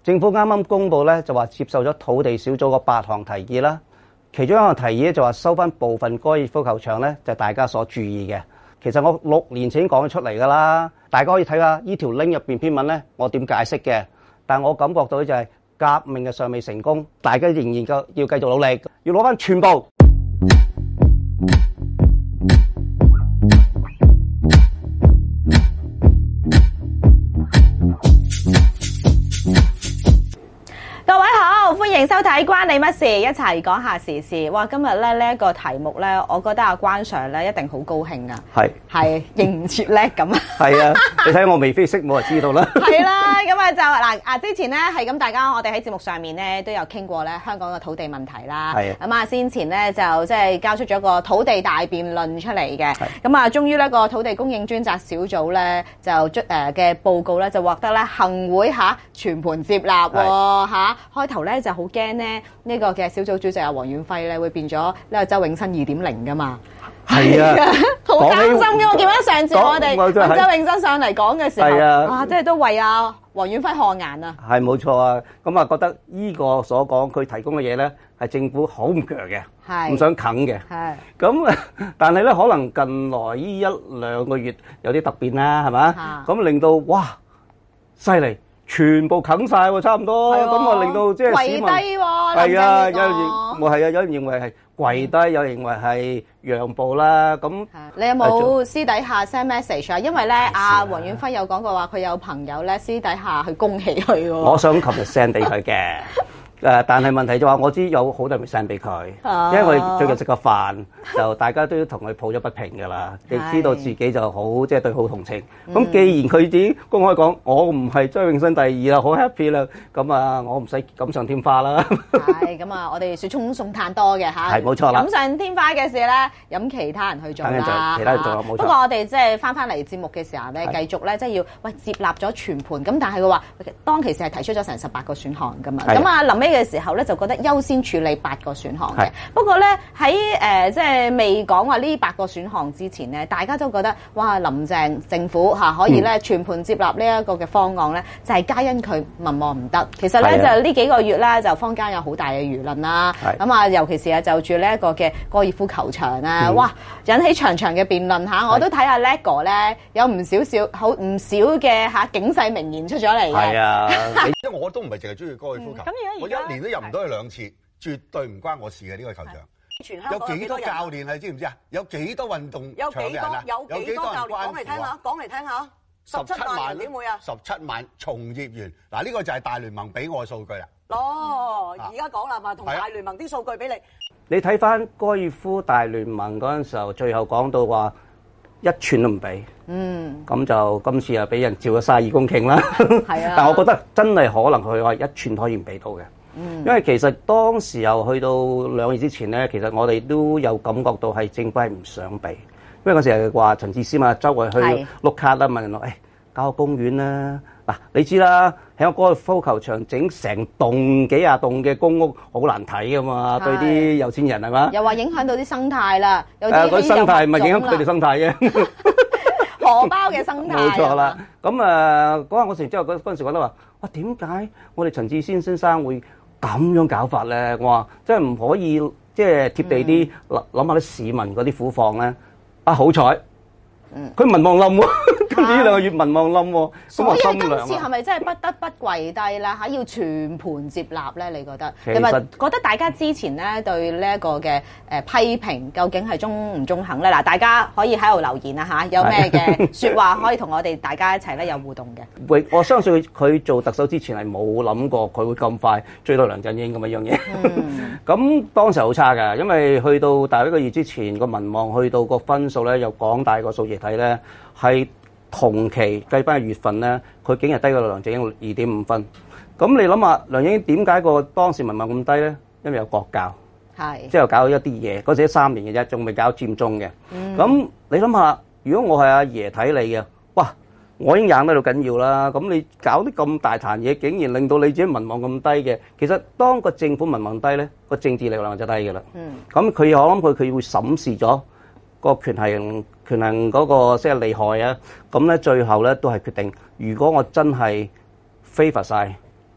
政府啱啱公布咧就話接受咗土地小組個8項提議啦，其中一項提議咧就話收翻部分高爾夫球場咧，就係大家所注意嘅。其實我6年前已經講咗出嚟㗎啦，大家可以睇下呢條 link 入邊篇文咧，我點解釋嘅。但我感覺到就係革命嘅尚未成功，大家仍然要繼續努力，要攞翻全部。 各位好，歡迎收睇關你乜事，一齊講下時事。哇，今日咧呢一個題目咧，我覺得阿關 Sir 咧一定好高興啊！係應唔切叻咁啊！ 係啊，你睇我眉飛色舞就知道啦。 係啦，咁啊就嗱之前咧係咁，大家我哋喺節目上面咧都有傾過咧香港嘅土地問題啦。係咁啊，先前咧就即係交出咗個土地大辯論出嚟嘅。咁啊，終於呢個土地供應專責小組咧就嘅報告咧就獲得咧行會全盤接納喎。開頭咧就好驚咧呢個嘅小組主席阿黃遠輝咧會變咗呢個周永新2.0噶嘛。係啊，好擔心嘅。我見到上次我哋周永新上嚟講嘅時候，哇，即係都為阿黃遠輝汗顏啊。係冇錯啊，咁啊覺得呢個所講佢提供嘅嘢咧係政府好唔強嘅，唔想啃嘅。係咁，但係咧可能近來呢1-2個月有啲突變啦，係嘛？咁令到哇犀利！全部啃晒喎，差唔多咁啊，令到即係市民跪低喎。係啊，有人認為係跪低，有人認為係讓步啦。咁你有冇私底下 send message 啊？因為咧，阿黃遠輝有講過話，佢有朋友咧私底下去恭喜佢喎。我想琴日 send 俾佢嘅。但係問題就話我知有好多人會 send 俾佢，因為我最近食個飯，就大家都同佢抱咗不平㗎啦。你知道自己就好即係對好同情。咁既然佢自己公開講，我唔係周永新第2啦，好 happy 啦，咁啊，我唔使錦上添花啦。係咁啊，我哋雪中送炭多嘅嚇。係冇錯啦。錦上添花嘅事咧，飲其他人去做啦。其他人做冇錯。不過我哋即係翻嚟節目嘅時候咧，繼續咧即係要接納咗全盤。咁但係佢話當其時係提出咗成18個選項㗎嘛。咁啊臨尾嘅時候咧就覺得優先處理8個選項嘅，不過咧喺即係未講話呢8個選項之前咧，大家都覺得哇林鄭政府可以咧全盤接納呢一個嘅方案咧，就係皆因佢民望唔得。其實咧就呢幾個月咧就坊間有好大嘅輿論啦，咁啊尤其是啊就住呢一個嘅高爾夫球場啊，哇引起長長嘅辯論嚇，我都睇下叻哥咧有唔少嘅警世名言出咗嚟嘅。係啊， 因為我都唔係淨係中意高爾夫球，我1年都入唔到去2次，絕對唔關我事嘅呢個球場。有幾多教練你知唔知啊？有幾多運動場嘅人啊？有幾多教練講嚟聽下，講嚟聽下。17萬點會啊？17萬從業員嗱，呢個就係大聯盟俾我嘅數據啦。哦，而家講啦嘛，同大聯盟啲數據俾你。 你睇翻高爾夫大聯盟嗰陣時候，最後講到話1寸都唔俾。咁就今次又俾人照咗32公頃啦。係啊，但我覺得真係可能佢話1寸可以唔俾到嘅。因為其實當時又去到2月之前咧，其實我哋都有感覺到係政府係唔想俾，因為嗰時係話陳智思嘛，周圍去碌卡啦，問人話搞個公園啦。嗱，你知啦，喺個高爾夫球場整成棟幾廿棟嘅公屋好難睇噶嘛，對啲有錢人係嘛？又話影響到啲生態啦，有啲嗰啲生態唔係影響佢哋生態啫，荷包嘅生態。冇錯啦。咁講下我成之後嗰陣時覺得話，哇點解我哋陳智思先生會咁樣搞法咧？我話即係唔可以即係貼地啲諗下啲市民嗰啲苦況咧。好彩，佢民望冧喎，跟住呢2個月民望冧喎，咁我心涼啊！今次係咪真係不得不跪低啦？要全盤接納咧？你覺得？係咪覺得大家之前咧對呢一個嘅批評究竟係中唔中肯咧？嗱，大家可以喺度留言啊有咩嘅説話可以同我哋大家一齊咧有互動嘅。我相信佢做特首之前係冇諗過佢會咁快追到梁振英咁樣嘢。咁當時好差㗎，因為去到大1個月之前個民望去到個分數咧，有廣大個數字睇咧係。同期計翻嘅月份咧，佢竟然低過梁振英2.5分。咁你諗下，梁振英點解個當時民望咁低咧？因為有國教，即係搞咗一啲嘢。嗰時3年嘅啫，仲未搞佔中嘅。咁你諗下，如果我係阿爺睇你嘅，哇！我已經硬得到緊要啦。咁你搞啲咁大壇嘢，竟然令到你自己民望咁低嘅，其實當個政府民望低咧，個政治力量就低嘅啦。咁我諗佢會審視咗個權衡嗰個即係利害啊，咁咧最後咧都係決定，如果我真係非法晒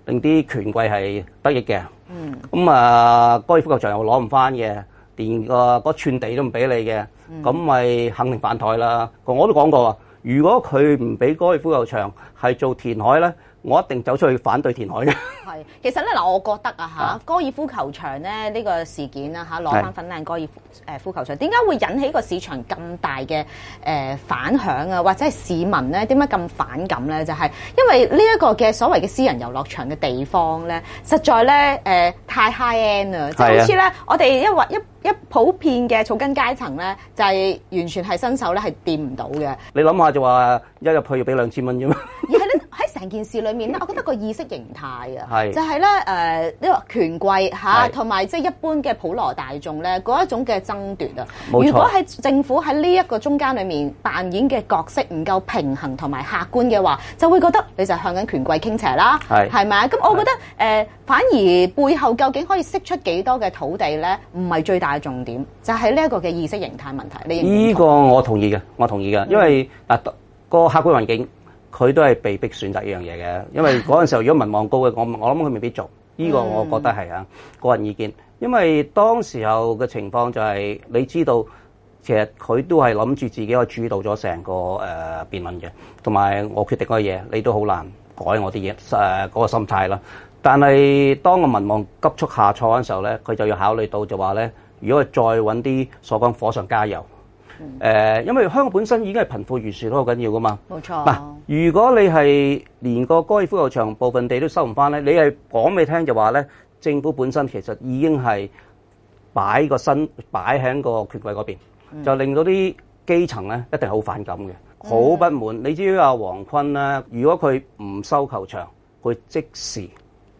令啲權貴係得益嘅。高爾夫球場又攞唔翻嘅，連嗰寸地都唔俾你嘅，咁咪肯定反台啦。我都講過啊，如果佢唔俾高爾夫球場係做填海咧，我一定走出去反對填海嘅。 係，其實咧嗱，我覺得高爾夫球場咧呢個事件攞翻粉嶺高爾夫球場，點解會引起個市場咁大嘅反響啊？或者係市民咧點解咁反感咧？就係因為呢一個嘅所謂嘅私人遊樂場嘅地方咧，實在咧太 high end 啦，即係好似咧我哋一普遍嘅草根階層咧，就係完全係新手咧係掂唔到嘅。 你諗下就話一入去要俾2000蚊啫嘛。 而係咧喺成件事裏面咧，我覺得個意識形態就係咧呢個權貴同埋即係一般嘅普羅大眾咧嗰一種嘅爭奪啊。如果喺政府喺呢一個中間裏面扮演嘅角色唔夠平衡同埋客觀嘅話，就會覺得你就向緊權貴傾斜啦，係咪啊？咁我覺得反而背後究竟可以釋出幾多嘅土地咧，唔係最大嘅重點，就係呢一個嘅意識形態問題。你認唔認同？呢個我同意嘅，因為個客觀環境佢都係被逼選擇呢樣嘢嘅，因為嗰陣時候如果民望高嘅，我諗佢未必做。呢個我覺得係個人意見，因為當時候嘅情況就係你知道，其實佢都係諗住自己可以主導咗成個辯論嘅，同埋我決定嗰個嘢，你都好難改我啲嘢嗰個心態啦。但係當個民望急速下挫嗰陣時候咧，佢就要考慮到就話咧，如果佢再揾啲所講火上加油，因為香港本身已經係貧富懸殊都好緊要噶嘛。冇錯。嗱，如果你係連個高爾夫球場部分地都收唔翻咧，你係講俾你聽就話咧，政府本身其實已經係擺喺個權貴嗰邊，就令到啲基層咧一定好反感嘅，好不滿。你知阿黃坤咧，如果佢唔收球場，佢即時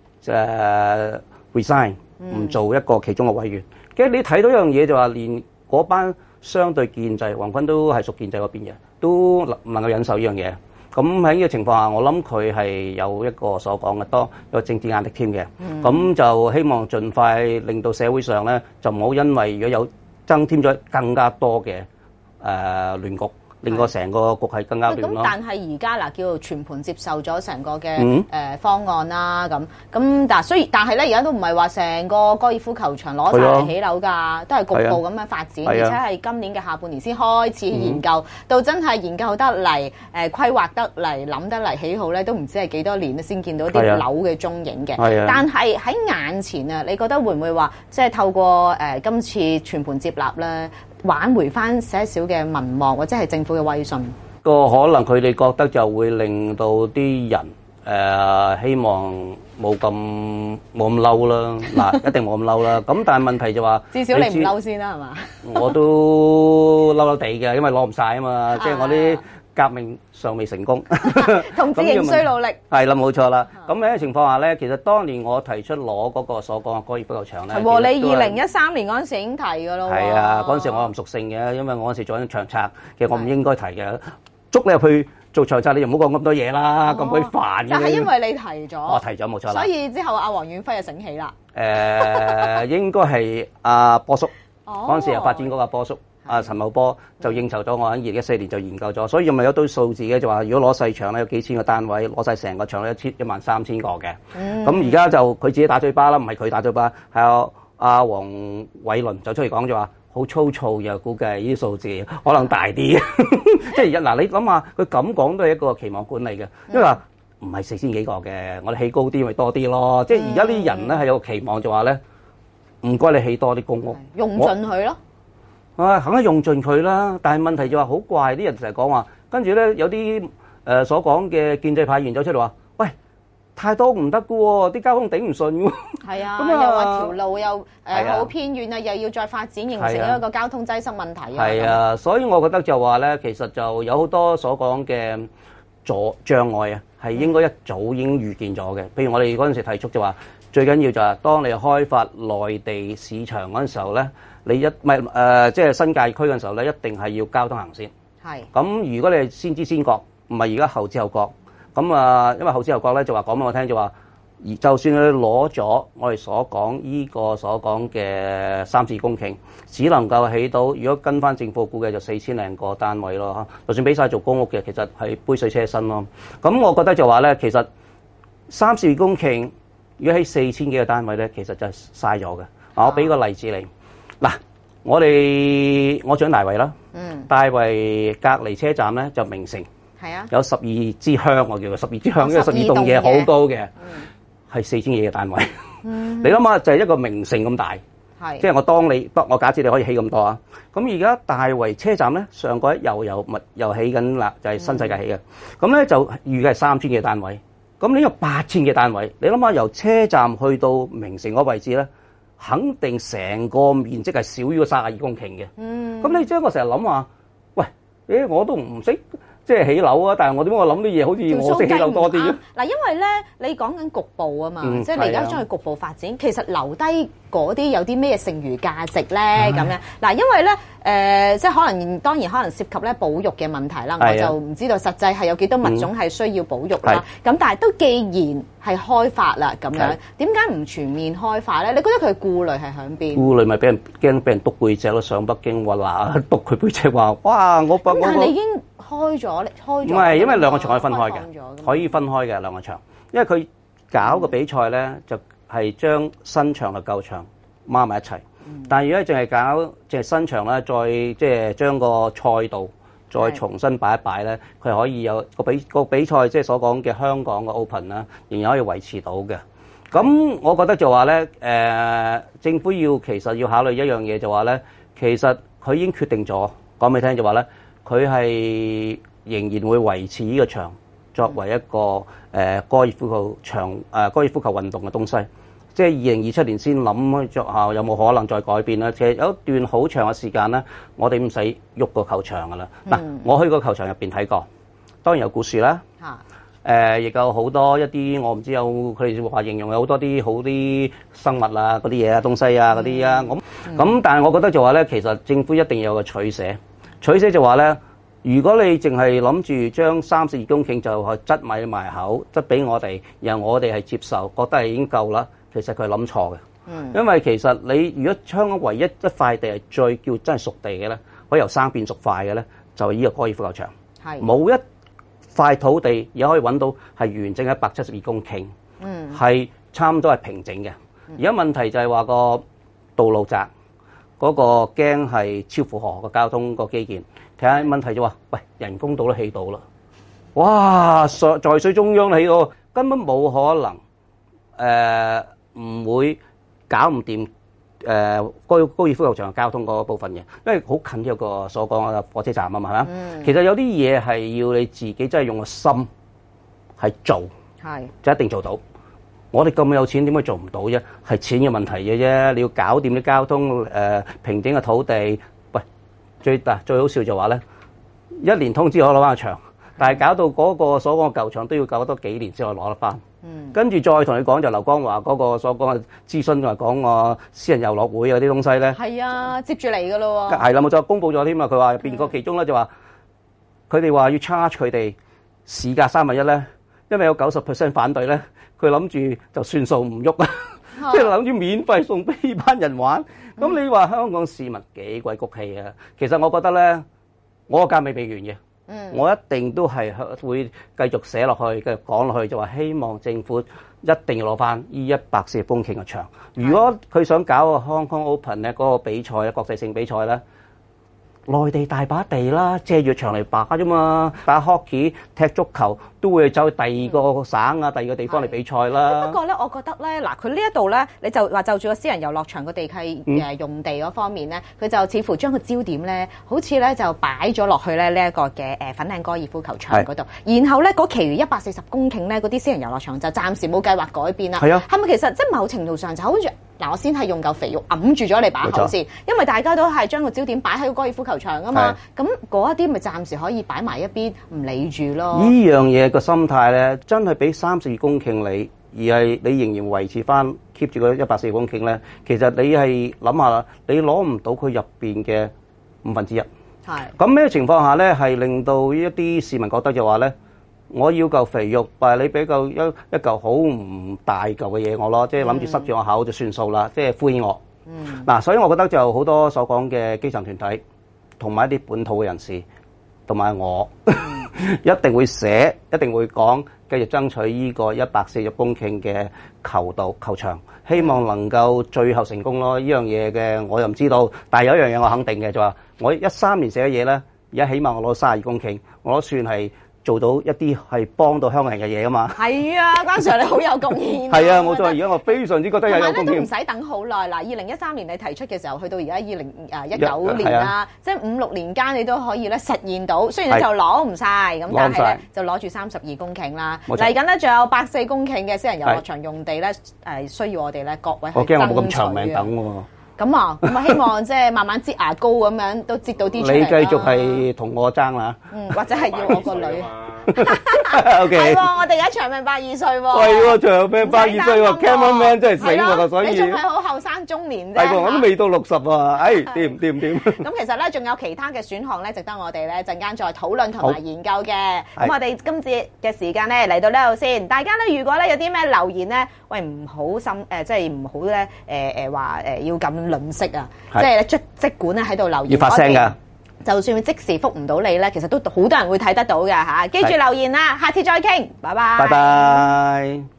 resign， 唔做一個其中嘅委員。其實你睇到一樣嘢就話，連嗰班相對建制，黃坤都係屬建制嗰邊嘅，都唔能夠忍受呢樣嘢。咁喺呢個情況下，我諗佢係有一個所講嘅多有政治壓力添嘅。咁就希望盡快令到社會上咧，就唔好因為如果有增添咗更加多嘅亂局，令個成個局係更加亂咯。咁但係而家叫做全盤接受咗成個嘅方案啦，咁但係咧，而家都唔係話成個高爾夫球場攞晒嚟起樓㗎，都係局部咁樣發展，而且係今年嘅下半年先開始研究，到真係研究得嚟規劃得嚟諗得嚟起好咧，都唔知係幾多年先見到啲樓嘅蹤影嘅。但係喺眼前啊，你覺得會唔會話即係透過今次全盤接納咧，挽回翻些少嘅民望或者係政府嘅威信？ 個可能佢哋覺得就會令到啲人希望冇咁嬲啦，嗱一定冇咁嬲啦。咁但係問題就話， 至少你唔嬲先啦，係嘛？ 我都嬲嬲地嘅，因為攞唔晒啊嘛，即係我啲革命尚未成功， 同志仍需努力。 係啦，冇錯啦。咁喺呢個情況下咧，其實當年我提出攞嗰個所講嘅高爾夫球場咧， 係喎，你2013年嗰陣時已經提㗎咯。 係啊，嗰陣時我又唔熟性嘅，因為我嗰陣時做緊長策，其實我唔應該提嘅。捉你入去做長策，你就唔好講咁多嘢啦，咁鬼煩嘅。 但係因為你提咗， 我提咗冇錯啦。 所以之後阿黃遠輝就醒起啦。 應該係阿波叔嗰陣時又發展嗰個波叔。陳茂波就應酬咗我喺2014年就研究咗，所以咪有堆數字嘅，就話如果攞細場咧有幾千個單位，攞晒成個場咧13000個嘅。咁而家就佢自己打嘴巴啦，唔係佢打嘴巴，係阿黃偉綸就出嚟講就話好粗糙，又估計呢啲數字可能大啲。即係嗱，你諗下佢咁講都係一個期望管理嘅，因為話唔係4000幾個嘅，我哋起高啲咪多啲咯。即係而家啲人咧係有個期望就話咧，唔該你起多啲公屋， 用盡佢咯。 肯定用盡佢啦，但係問題就話好怪，啲人成日講話，跟住咧有啲所講嘅建制派議員走出嚟話，喂，太多唔得㗎喎，啲交通頂唔順㗎喎。係啊，又話條路又好偏遠啊，又要再發展，形成一個交通擠塞問題啊。 係啊，所以我覺得就話咧，其實就有好多所講嘅障礙啊，係應該一早已經預見咗嘅。譬如我哋嗰陣時提出就話，最緊要就係當你開發內地市場嗰陣時候咧。你即係新界區嘅時候咧，一定係要交通行先。係。咁如果你係先知先覺，唔係而家後知後覺。咁因為後知後覺咧，就話講俾我聽就話，就算你攞咗我哋所講呢個所講嘅3-4公頃，只能夠起到，如果跟翻政府估計就4000零個單位咯。就算俾晒做公屋嘅，其實係杯水車薪咯。咁我覺得就話咧，其實 32公頃，如果喺4000幾個單位咧，其實就係嘥咗嘅。我俾個例子你，嗱，我長大圍啦，大圍隔離車站咧就名城， 係啊， 有12支香，我叫做12支香，因為12棟嘢好高嘅，係4000幾個單位。你諗下，就係一個名城咁大，即係我假設你可以起咁多啊。咁而家大圍車站咧，上個又起緊啦，就係新世界起嘅。咁咧就預計係3000幾個單位。咁呢個8000嘅單位，你諗下由車站去到名城嗰位置咧，肯定成個面積係少於32公頃嘅。咁你即係我成日諗話，喂，我都唔識即係起樓啊，但係我點解我諗啲嘢好似我識起樓多啲嘅？ 嗱，因為咧你講緊局部啊嘛，即係你而家將佢局部發展，其實留低嗰啲有啲咩剩餘價值咧咁樣。嗱，因為咧即係當然可能涉及咧保育嘅問題啦，我就唔知道實際係有幾多物種係需要保育啦。咁但係都既然係開發啦咁樣，點解唔全面開發咧？你覺得佢顧慮係響邊？顧慮咪俾人驚俾人篤背脊咯，上北京話嗱篤佢背脊話，哇！但係你已經開咗。唔係，因為兩個場可以分開嘅，可以分開嘅兩個場。因為佢搞個比賽咧，就係將新場同舊場孖埋一齊。但係如果淨係搞即係新場咧，再即係將個賽道再重新擺一擺咧，佢可以有個比賽即係所講嘅香港嘅 Open 啦，仍然可以維持到嘅。咁我覺得就話咧，政府其實要考慮一樣嘢，就話咧，其實佢已經決定咗，講俾你聽就話咧，佢係仍然會維持呢個場作為一個高爾夫球場高爾夫球運動嘅東西，即係2027年先諗着下有冇可能再改變啦。其實有一段好長嘅時間咧，我哋唔使喐個球場噶啦。嗱，我去個球場入邊睇過，當然有古樹啦，亦有好多一啲我唔知有佢哋話形容有好多啲好啲生物啊嗰啲嘢啊東西啊嗰啲啊咁，但係我覺得就話咧，其實政府一定要有個取捨就話咧。如果你淨係諗住將32公頃就係擠米埋口，擠俾我哋，然後我哋係接受，覺得係已經夠啦，其實佢係諗錯嘅。因為其實你如果香港唯一一塊地係最叫真係熟地嘅咧，可以由生變熟塊嘅咧，就係呢個高爾夫球場。冇一塊土地而家可以揾到係完整172公頃，係差唔多係平整嘅。而家問題就係話個道路窄，嗰個驚係超負荷個交通個基建。睇下問題就話，喂，人工島都起到啦，哇！在水中央起到，根本冇可能唔會搞唔掂高爾夫球場交通嗰部分嘅，因為好近有個所講嘅火車站啊嘛，係咪？其實有啲嘢係要你自己真係用個心係做，就一定做到。我哋咁有錢點解做唔到啫？係錢嘅問題嘅啫，你要搞掂啲交通平整嘅土地。最好笑就話咧，1年通知我攞翻個場，但係搞到嗰個所講嘅舊場都要搞多幾年先可以攞得翻。跟住再同你講就劉江華嗰個所講嘅諮詢，就係講個私人遊樂會嗰啲東西咧。係啊，接住嚟㗎咯喎。係啦，冇錯，公佈咗添啊！佢話入邊個其中咧就話，佢哋話要 charge 佢哋市價1/3咧，因為有90% 反對咧，佢諗住就算數唔喐啦，即係諗住免費送俾呢班人玩。咁你話香港市民幾鬼谷氣啊？其實我覺得咧，我個價未俾完嘅，我一定都係會繼續寫落去，繼續講落去，就話希望政府一定要攞翻呢140公頃嘅場。如果佢想搞個 Hong Kong Open 咧，嗰個比賽咧，國際性比賽咧，內地大把地啦，借住場嚟打啫嘛，打 hockey、踢足球都會走去第二個省啊、第二個地方嚟比賽啦。不過咧，我覺得咧，嗱，佢呢一度咧，你就話就住個私人遊樂場個地契用地嗰方面咧，佢就似乎將個焦點咧，好似咧就擺咗落去咧呢一個嘅粉嶺高爾夫球場嗰度，然後咧嗰其餘140公頃咧嗰啲私人遊樂場就暫時冇計劃改變啦。係啊，係咪其實即係某程度上就好似嗱，我先係用嚿肥肉揞住咗你把口先，因為大家都係將個焦點擺喺個高爾夫球場啊嘛，咁嗰一啲咪暫時可以擺埋一邊唔理住咯。呢樣嘢個心態咧，真係俾32公頃你，而係你仍然維持翻 keep 住個140公頃咧，其實你係諗下啦，你攞唔到佢入邊嘅1/5。係咁咩情況下咧，係令到一啲市民覺得就話咧，我要嚿肥肉，但係你俾嚿一嚿好唔大嚿嘅嘢我咯，即係諗住塞住我口就算數啦，即係敷衍我。嗱，所以我覺得就好多所講嘅基層團體，同埋一啲本土嘅人士，同埋我一定會寫，一定會講， 繼續爭取呢個140公頃嘅球場，希望能夠最後成功咯。呢樣嘢嘅我又唔知道，但係有一樣嘢我肯定嘅就話，我13年寫嘅嘢咧，而家起碼我攞32公頃，我都算係做到一啲係幫到香港人嘅嘢啊嘛。 係啊，關 Sir 你好有貢獻。 係啊，冇錯，而家我非常之覺得有貢獻。 同埋咧都唔使等好耐嗱，2013年你提出嘅時候，去到而家2019年啦，即係5、6年間你都可以咧實現到。雖然咧就攞唔晒，咁但係咧就攞住32公頃啦。嚟緊咧仲有104公頃嘅私人遊樂場用地咧，需要我哋咧各位去爭取。 我驚我冇咁長命等喎。 咁啊，希望即係慢慢擠牙膏咁樣都擠到啲出嚟。 你繼續係同我爭啦。 或者係要我個女。 OK。 係喎，我哋而家長命82歲喎。 係喎，長命82歲喎 ，cameraman 真係醒喎，所以。 你仲係好後生中年啫。 係喎，我都未到60啊，掂。 咁其實咧，仲有其他嘅選項咧，值得我哋咧陣間再討論同埋研究嘅。咁我哋今次嘅時間咧嚟到呢度先。大家咧，如果咧有啲咩留言咧，喂唔好心即係唔好咧話要咁吝嗇啊！即係咧即管咧喺度留言， 要發聲㗎。 就算即時覆唔到你咧，其實都好多人會睇得到嘅嚇。記住留言啦，下次再傾，拜拜。 拜拜。